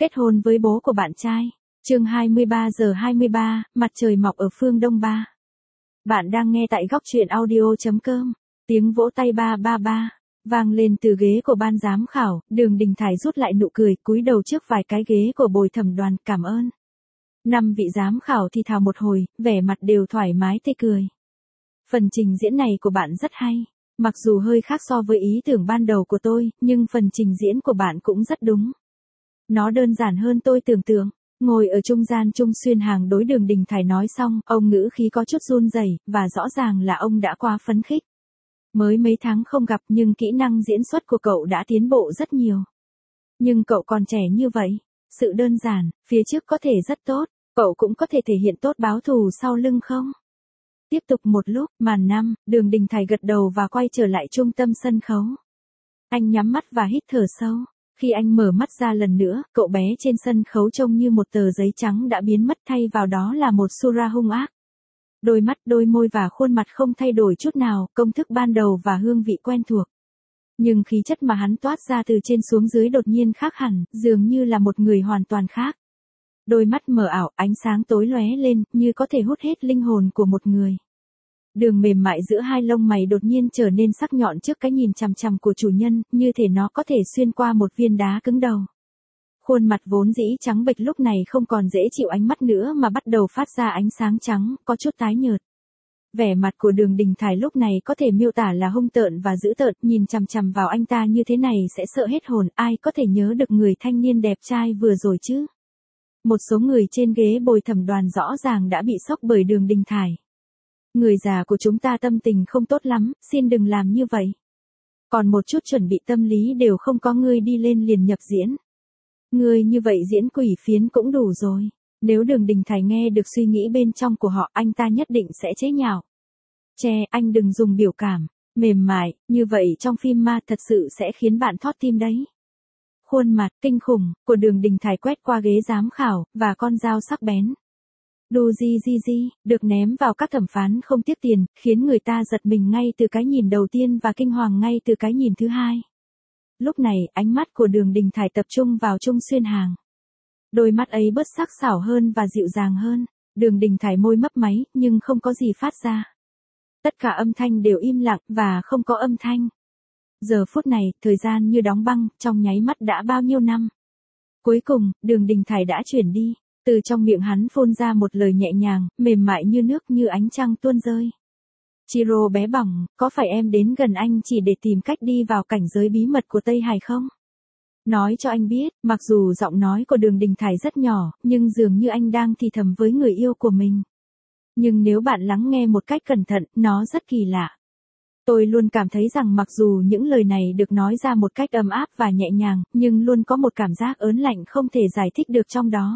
Kết hôn với bố của bạn trai. Chương 23:23, mặt trời mọc ở phương Đông ba. Bạn đang nghe tại góc truyện audio.com. Tiếng vỗ tay ba ba ba vang lên từ ghế của ban giám khảo, Đường Đình Thải rút lại nụ cười, cúi đầu trước vài cái ghế của bồi thẩm đoàn, cảm ơn. 5 vị giám khảo thì thào một hồi, vẻ mặt đều thoải mái tươi cười. Phần trình diễn này của bạn rất hay. Mặc dù hơi khác so với ý tưởng ban đầu của tôi, nhưng phần trình diễn của bạn cũng rất đúng. Nó đơn giản hơn tôi tưởng tượng. Ngồi ở trung gian Trung Xuyên Hàng đối Đường Đình Thải nói xong, ông ngữ khí có chút run rẩy, và rõ ràng là ông đã quá phấn khích. Mới mấy tháng không gặp nhưng kỹ năng diễn xuất của cậu đã tiến bộ rất nhiều. Nhưng cậu còn trẻ như vậy. Sự đơn giản, phía trước có thể rất tốt, cậu cũng có thể thể hiện tốt báo thù sau lưng không? Tiếp tục một lúc, màn 5, Đường Đình Thải gật đầu và quay trở lại trung tâm sân khấu. Anh nhắm mắt và hít thở sâu. Khi anh mở mắt ra lần nữa, cậu bé trên sân khấu trông như một tờ giấy trắng đã biến mất, thay vào đó là một Sura hung ác. Đôi mắt, đôi môi và khuôn mặt không thay đổi chút nào, công thức ban đầu và hương vị quen thuộc. Nhưng khí chất mà hắn toát ra từ trên xuống dưới đột nhiên khác hẳn, dường như là một người hoàn toàn khác. Đôi mắt mờ ảo, ánh sáng tối lóe lên, như có thể hút hết linh hồn của một người. Đường mềm mại giữa hai lông mày đột nhiên trở nên sắc nhọn trước cái nhìn chằm chằm của chủ nhân, như thể nó có thể xuyên qua một viên đá cứng đầu. Khuôn mặt vốn dĩ trắng bệch lúc này không còn dễ chịu ánh mắt nữa mà bắt đầu phát ra ánh sáng trắng, có chút tái nhợt. Vẻ mặt của Đường Đình Thải lúc này có thể miêu tả là hung tợn và dữ tợn, nhìn chằm chằm vào anh ta như thế này sẽ sợ hết hồn, ai có thể nhớ được người thanh niên đẹp trai vừa rồi chứ? Một số người trên ghế bồi thẩm đoàn rõ ràng đã bị sốc bởi Đường Đình Thải. Người già của chúng ta tâm tình không tốt lắm, xin đừng làm như vậy. Còn một chút chuẩn bị tâm lý đều không có, ngươi đi lên liền nhập diễn. Ngươi như vậy diễn quỷ phiến cũng đủ rồi. Nếu Đường Đình Thải nghe được suy nghĩ bên trong của họ, anh ta nhất định sẽ chế nhạo. Anh đừng dùng biểu cảm mềm mại, như vậy trong phim ma thật sự sẽ khiến bạn thót tim đấy. Khuôn mặt kinh khủng của Đường Đình Thải quét qua ghế giám khảo, và con dao sắc bén. Đu di, được ném vào các thẩm phán không tiếc tiền, khiến người ta giật mình ngay từ cái nhìn đầu tiên và kinh hoàng ngay từ cái nhìn thứ hai. Lúc này, ánh mắt của Đường Đình Thải tập trung vào Trung Xuyên Hàng. Đôi mắt ấy bớt sắc sảo hơn và dịu dàng hơn. Đường Đình Thải môi mấp máy, nhưng không có gì phát ra. Tất cả âm thanh đều im lặng, và không có âm thanh. Giờ phút này, thời gian như đóng băng, trong nháy mắt đã bao nhiêu năm. Cuối cùng, Đường Đình Thải đã chuyển đi. Từ trong miệng hắn phun ra một lời nhẹ nhàng, mềm mại như nước, như ánh trăng tuôn rơi. Chiro bé bỏng, có phải em đến gần anh chỉ để tìm cách đi vào cảnh giới bí mật của Tây Hải không? Nói cho anh biết, mặc dù giọng nói của Đường Đình Thải rất nhỏ, nhưng dường như anh đang thì thầm với người yêu của mình. Nhưng nếu bạn lắng nghe một cách cẩn thận, nó rất kỳ lạ. Tôi luôn cảm thấy rằng mặc dù những lời này được nói ra một cách ấm áp và nhẹ nhàng, nhưng luôn có một cảm giác ớn lạnh không thể giải thích được trong đó.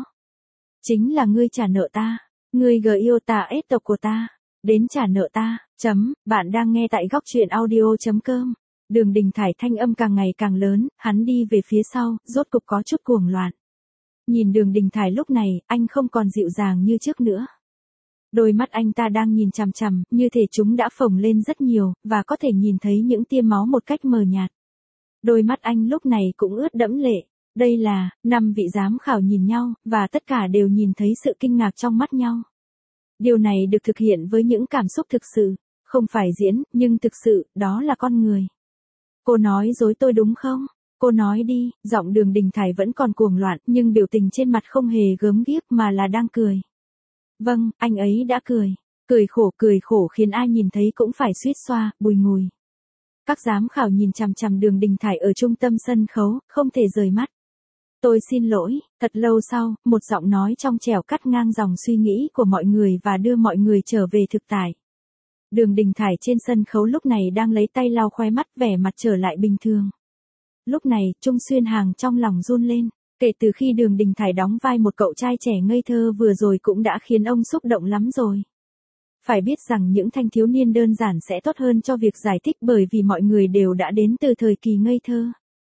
Chính là ngươi trả nợ ta. Ngươi gờ yêu ta ết tộc của ta. Đến trả nợ ta. Bạn đang nghe tại góc truyện audio.com. Đường Đình Thải thanh âm càng ngày càng lớn, hắn đi về phía sau, rốt cục có chút cuồng loạn. Nhìn Đường Đình Thải lúc này, anh không còn dịu dàng như trước nữa. Đôi mắt anh ta đang nhìn chằm chằm, như thể chúng đã phồng lên rất nhiều, và có thể nhìn thấy những tia máu một cách mờ nhạt. Đôi mắt anh lúc này cũng ướt đẫm lệ. Đây là, 5 vị giám khảo nhìn nhau, và tất cả đều nhìn thấy sự kinh ngạc trong mắt nhau. Điều này được thực hiện với những cảm xúc thực sự, không phải diễn, nhưng thực sự, đó là con người. Cô nói dối tôi đúng không? Cô nói đi, giọng Đường Đình Thải vẫn còn cuồng loạn, nhưng biểu tình trên mặt không hề gớm ghiếc mà là đang cười. Vâng, anh ấy đã cười. Cười khổ khiến ai nhìn thấy cũng phải suýt xoa, bùi ngùi. Các giám khảo nhìn chằm chằm Đường Đình Thải ở trung tâm sân khấu, không thể rời mắt. Tôi xin lỗi, thật lâu sau, một giọng nói trong trẻo cắt ngang dòng suy nghĩ của mọi người và đưa mọi người trở về thực tại. Đường Đình Thải trên sân khấu lúc này đang lấy tay lau khóe mắt, vẻ mặt trở lại bình thường. Lúc này, Trung Xuyên Hàng trong lòng run lên. Kể từ khi Đường Đình Thải đóng vai một cậu trai trẻ ngây thơ vừa rồi cũng đã khiến ông xúc động lắm rồi. Phải biết rằng những thanh thiếu niên đơn giản sẽ tốt hơn cho việc giải thích, bởi vì mọi người đều đã đến từ thời kỳ ngây thơ.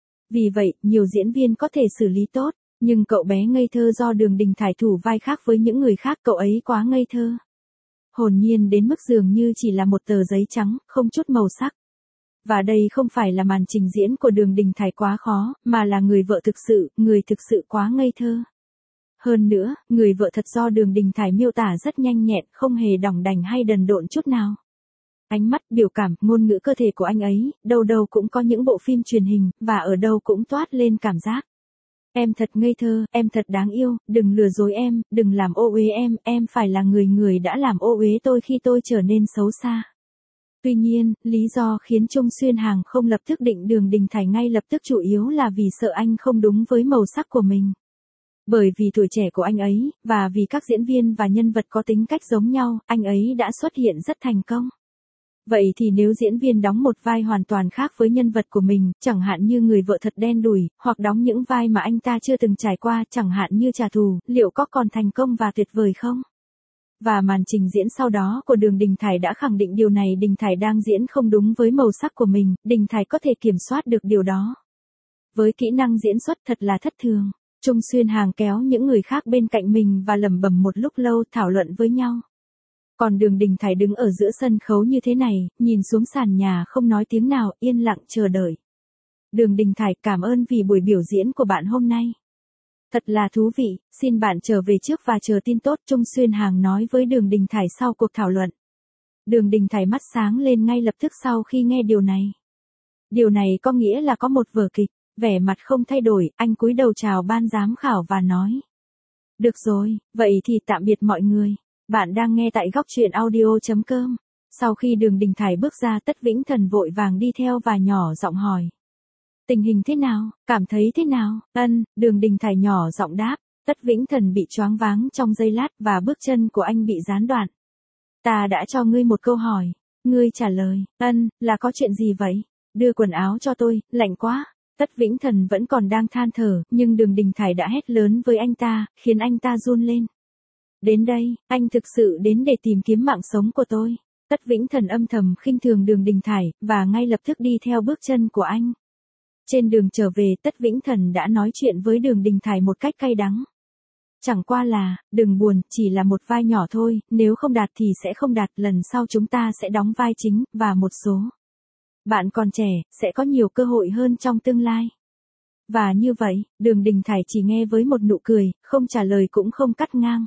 Vì vậy, nhiều diễn viên có thể xử lý tốt, nhưng cậu bé ngây thơ do Đường Đình Thải thủ vai khác với những người khác, cậu ấy quá ngây thơ. Hồn nhiên đến mức dường như chỉ là một tờ giấy trắng, không chút màu sắc. Và đây không phải là màn trình diễn của Đường Đình Thải quá khó, mà là người vợ thực sự, người thực sự quá ngây thơ. Hơn nữa, người vợ thật do Đường Đình Thải miêu tả rất nhanh nhẹn, không hề đỏng đành hay đần độn chút nào. Ánh mắt, biểu cảm, ngôn ngữ cơ thể của anh ấy, đâu đâu cũng có những bộ phim truyền hình, và ở đâu cũng toát lên cảm giác. Em thật ngây thơ, em thật đáng yêu, đừng lừa dối em, đừng làm ô uế em phải là người đã làm ô uế tôi khi tôi trở nên xấu xa. Tuy nhiên, lý do khiến Trung Xuyên Hàng không lập tức định Đường Đình Thải ngay lập tức chủ yếu là vì sợ anh không đúng với màu sắc của mình. Bởi vì tuổi trẻ của anh ấy, và vì các diễn viên và nhân vật có tính cách giống nhau, anh ấy đã xuất hiện rất thành công. Vậy thì nếu diễn viên đóng một vai hoàn toàn khác với nhân vật của mình, chẳng hạn như người vợ thật đen đủi, hoặc đóng những vai mà anh ta chưa từng trải qua, chẳng hạn như trả thù, liệu có còn thành công và tuyệt vời không? Và màn trình diễn sau đó của Đường Đình Thải đã khẳng định điều này. Đình Thải đang diễn không đúng với màu sắc của mình, Đình Thải có thể kiểm soát được điều đó. Với kỹ năng diễn xuất thật là thất thường, Trung Xuyên Hàng kéo những người khác bên cạnh mình và lẩm bẩm một lúc lâu thảo luận với nhau. Còn Đường Đình Thải đứng ở giữa sân khấu như thế này, nhìn xuống sàn nhà không nói tiếng nào, yên lặng chờ đợi. Đường Đình Thải, cảm ơn vì buổi biểu diễn của bạn hôm nay. Thật là thú vị, xin bạn trở về trước và chờ tin tốt, Trung Xuyên Hàng nói với Đường Đình Thải sau cuộc thảo luận. Đường Đình Thải mắt sáng lên ngay lập tức sau khi nghe điều này. Điều này có nghĩa là có một vở kịch, vẻ mặt không thay đổi, anh cúi đầu chào ban giám khảo và nói. Được rồi, vậy thì tạm biệt mọi người. Bạn đang nghe tại góc truyện audio.com. Sau khi Đường Đình Thải bước ra, Tất Vĩnh Thần vội vàng đi theo và nhỏ giọng hỏi. Tình hình thế nào, cảm thấy thế nào? Đường Đình Thải nhỏ giọng đáp. Tất Vĩnh Thần bị choáng váng trong giây lát và bước chân của anh bị gián đoạn. Ta đã cho ngươi một câu hỏi. Ngươi trả lời. Là có chuyện gì vậy? Đưa quần áo cho tôi, lạnh quá. Tất Vĩnh Thần vẫn còn đang than thở, nhưng Đường Đình Thải đã hét lớn với anh ta, khiến anh ta run lên. Đến đây, anh thực sự đến để tìm kiếm mạng sống của tôi. Tất Vĩnh Thần âm thầm khinh thường Đường Đình Thải, và ngay lập tức đi theo bước chân của anh. Trên đường trở về, Tất Vĩnh Thần đã nói chuyện với Đường Đình Thải một cách cay đắng. Chẳng qua là, đừng buồn, chỉ là một vai nhỏ thôi, nếu không đạt thì sẽ không đạt, lần sau chúng ta sẽ đóng vai chính, và một số. Bạn còn trẻ, sẽ có nhiều cơ hội hơn trong tương lai. Và như vậy, Đường Đình Thải chỉ nghe với một nụ cười, không trả lời cũng không cắt ngang.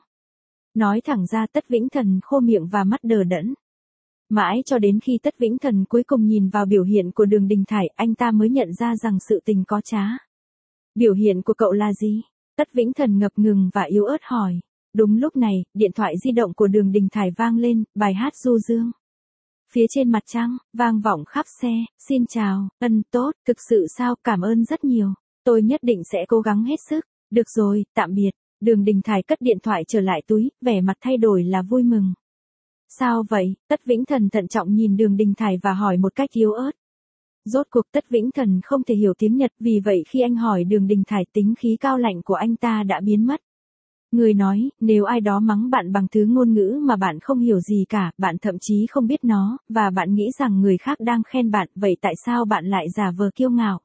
Nói thẳng ra, Tất Vĩnh Thần khô miệng và mắt đờ đẫn. Mãi cho đến khi Tất Vĩnh Thần cuối cùng nhìn vào biểu hiện của Đường Đình Thải, anh ta mới nhận ra rằng sự tình có trá. Biểu hiện của cậu là gì? Tất Vĩnh Thần ngập ngừng và yếu ớt hỏi. Đúng lúc này, điện thoại di động của Đường Đình Thải vang lên, bài hát du dương. Phía trên mặt trăng, vang vọng khắp xe, xin chào, tốt, thực sự sao, cảm ơn rất nhiều. Tôi nhất định sẽ cố gắng hết sức. Được rồi, tạm biệt. Đường Đình Thải cất điện thoại trở lại túi, vẻ mặt thay đổi là vui mừng. Sao vậy? Tất Vĩnh Thần thận trọng nhìn Đường Đình Thải và hỏi một cách yếu ớt. Rốt cuộc Tất Vĩnh Thần không thể hiểu tiếng Nhật, vì vậy khi anh hỏi Đường Đình Thải, tính khí cao lạnh của anh ta đã biến mất. Người nói, nếu ai đó mắng bạn bằng thứ ngôn ngữ mà bạn không hiểu gì cả, bạn thậm chí không biết nó, và bạn nghĩ rằng người khác đang khen bạn, vậy tại sao bạn lại giả vờ kiêu ngạo?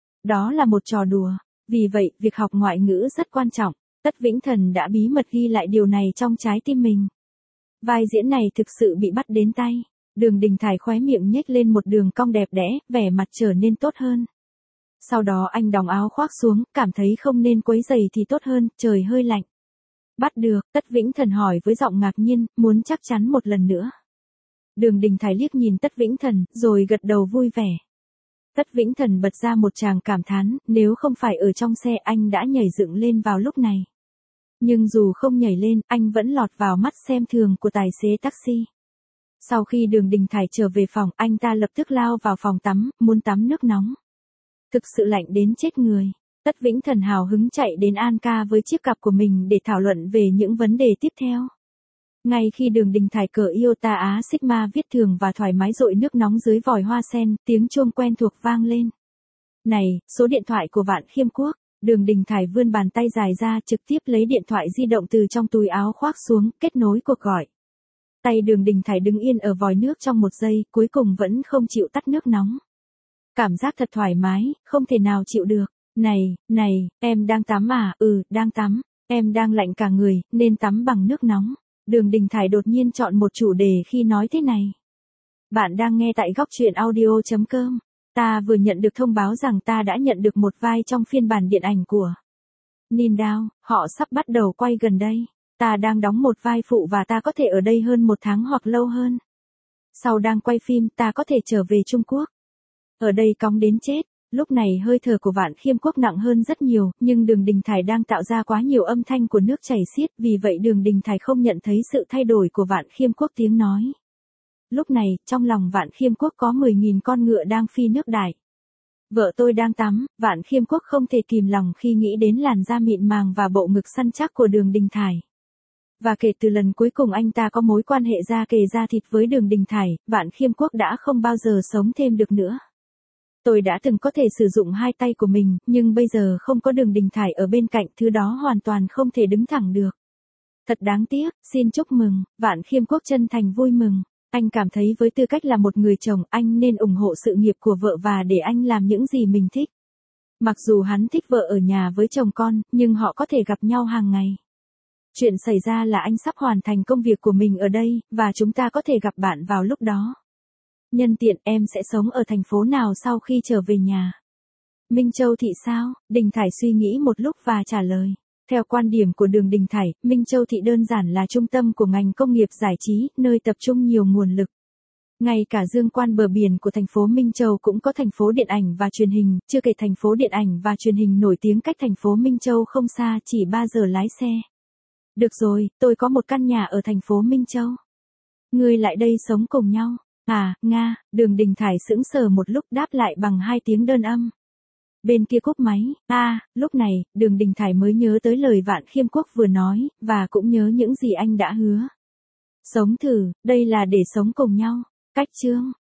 Đó là một trò đùa. Vì vậy, việc học ngoại ngữ rất quan trọng. Tất Vĩnh Thần đã bí mật ghi lại điều này trong trái tim mình. Vai diễn này thực sự bị bắt đến tay. Đường Đình Thải khóe miệng nhếch lên một đường cong đẹp đẽ, vẻ mặt trở nên tốt hơn. Sau đó anh đóng áo khoác xuống, cảm thấy không nên quấy rầy thì tốt hơn, trời hơi lạnh. Bắt được, Tất Vĩnh Thần hỏi với giọng ngạc nhiên, muốn chắc chắn một lần nữa. Đường Đình Thải liếc nhìn Tất Vĩnh Thần, rồi gật đầu vui vẻ. Tất Vĩnh Thần bật ra một tràng cảm thán, nếu không phải ở trong xe anh đã nhảy dựng lên vào lúc này. Nhưng dù không nhảy lên, anh vẫn lọt vào mắt xem thường của tài xế taxi. Sau khi Đường Đình Thải trở về phòng, anh ta lập tức lao vào phòng tắm, muốn tắm nước nóng. Thực sự lạnh đến chết người. Tất Vĩnh Thần hào hứng chạy đến An Ca với chiếc cặp của mình để thảo luận về những vấn đề tiếp theo. Ngay khi Đường Đình Thải cởi Iota Á Sigma viết thường và thoải mái dội nước nóng dưới vòi hoa sen, tiếng chuông quen thuộc vang lên. Này, số điện thoại của Vạn Khiêm Quốc. Đường Đình Thải vươn bàn tay dài ra, trực tiếp lấy điện thoại di động từ trong túi áo khoác xuống, kết nối cuộc gọi. Tay Đường Đình Thải đứng yên ở vòi nước trong một giây, cuối cùng vẫn không chịu tắt nước nóng. Cảm giác thật thoải mái, không thể nào chịu được. Này, em đang tắm à? Đang tắm. Em đang lạnh cả người, nên tắm bằng nước nóng. Đường Đình Thải đột nhiên chọn một chủ đề khi nói thế này. Bạn đang nghe tại góc truyện audio.com. Ta vừa nhận được thông báo rằng ta đã nhận được một vai trong phiên bản điện ảnh của Nindao, họ sắp bắt đầu quay gần đây. Ta đang đóng một vai phụ và ta có thể ở đây hơn 1 tháng hoặc lâu hơn. Sau đang quay phim ta có thể trở về Trung Quốc. Ở đây cóng đến chết. Lúc này hơi thở của Vạn Khiêm Quốc nặng hơn rất nhiều, nhưng Đường Đình Thải đang tạo ra quá nhiều âm thanh của nước chảy xiết, vì vậy Đường Đình Thải không nhận thấy sự thay đổi của Vạn Khiêm Quốc tiếng nói. Lúc này, trong lòng Vạn Khiêm Quốc có 10.000 con ngựa đang phi nước đại. Vợ tôi đang tắm, Vạn Khiêm Quốc không thể kìm lòng khi nghĩ đến làn da mịn màng và bộ ngực săn chắc của Đường Đình Thải. Và kể từ lần cuối cùng anh ta có mối quan hệ da kề da thịt với Đường Đình Thải, Vạn Khiêm Quốc đã không bao giờ sống thêm được nữa. Tôi đã từng có thể sử dụng 2 tay của mình, nhưng bây giờ không có Đường Đình Thải ở bên cạnh, thứ đó hoàn toàn không thể đứng thẳng được. Thật đáng tiếc, xin chúc mừng, Vạn Khiêm Quốc chân thành vui mừng. Anh cảm thấy với tư cách là một người chồng, anh nên ủng hộ sự nghiệp của vợ và để anh làm những gì mình thích. Mặc dù hắn thích vợ ở nhà với chồng con, nhưng họ có thể gặp nhau hàng ngày. Chuyện xảy ra là anh sắp hoàn thành công việc của mình ở đây, và chúng ta có thể gặp bạn vào lúc đó. Nhân tiện em sẽ sống ở thành phố nào sau khi trở về nhà? Minh Châu Thị sao? Đình Thải suy nghĩ một lúc và trả lời. Theo quan điểm của Đường Đình Thải, Minh Châu Thị đơn giản là trung tâm của ngành công nghiệp giải trí, nơi tập trung nhiều nguồn lực. Ngay cả dương quan bờ biển của thành phố Minh Châu cũng có thành phố điện ảnh và truyền hình, chưa kể thành phố điện ảnh và truyền hình nổi tiếng cách thành phố Minh Châu không xa, chỉ 3 giờ lái xe. Được rồi, tôi có một căn nhà ở thành phố Minh Châu. Ngươi lại đây sống cùng nhau. À, Nga, Đường Đình Thải sững sờ một lúc đáp lại bằng 2 tiếng đơn âm. Bên kia cúp máy, lúc này, Đường Đình Thải mới nhớ tới lời Vạn Khiêm Quốc vừa nói, và cũng nhớ những gì anh đã hứa. Sống thử, đây là để sống cùng nhau. Cách chương.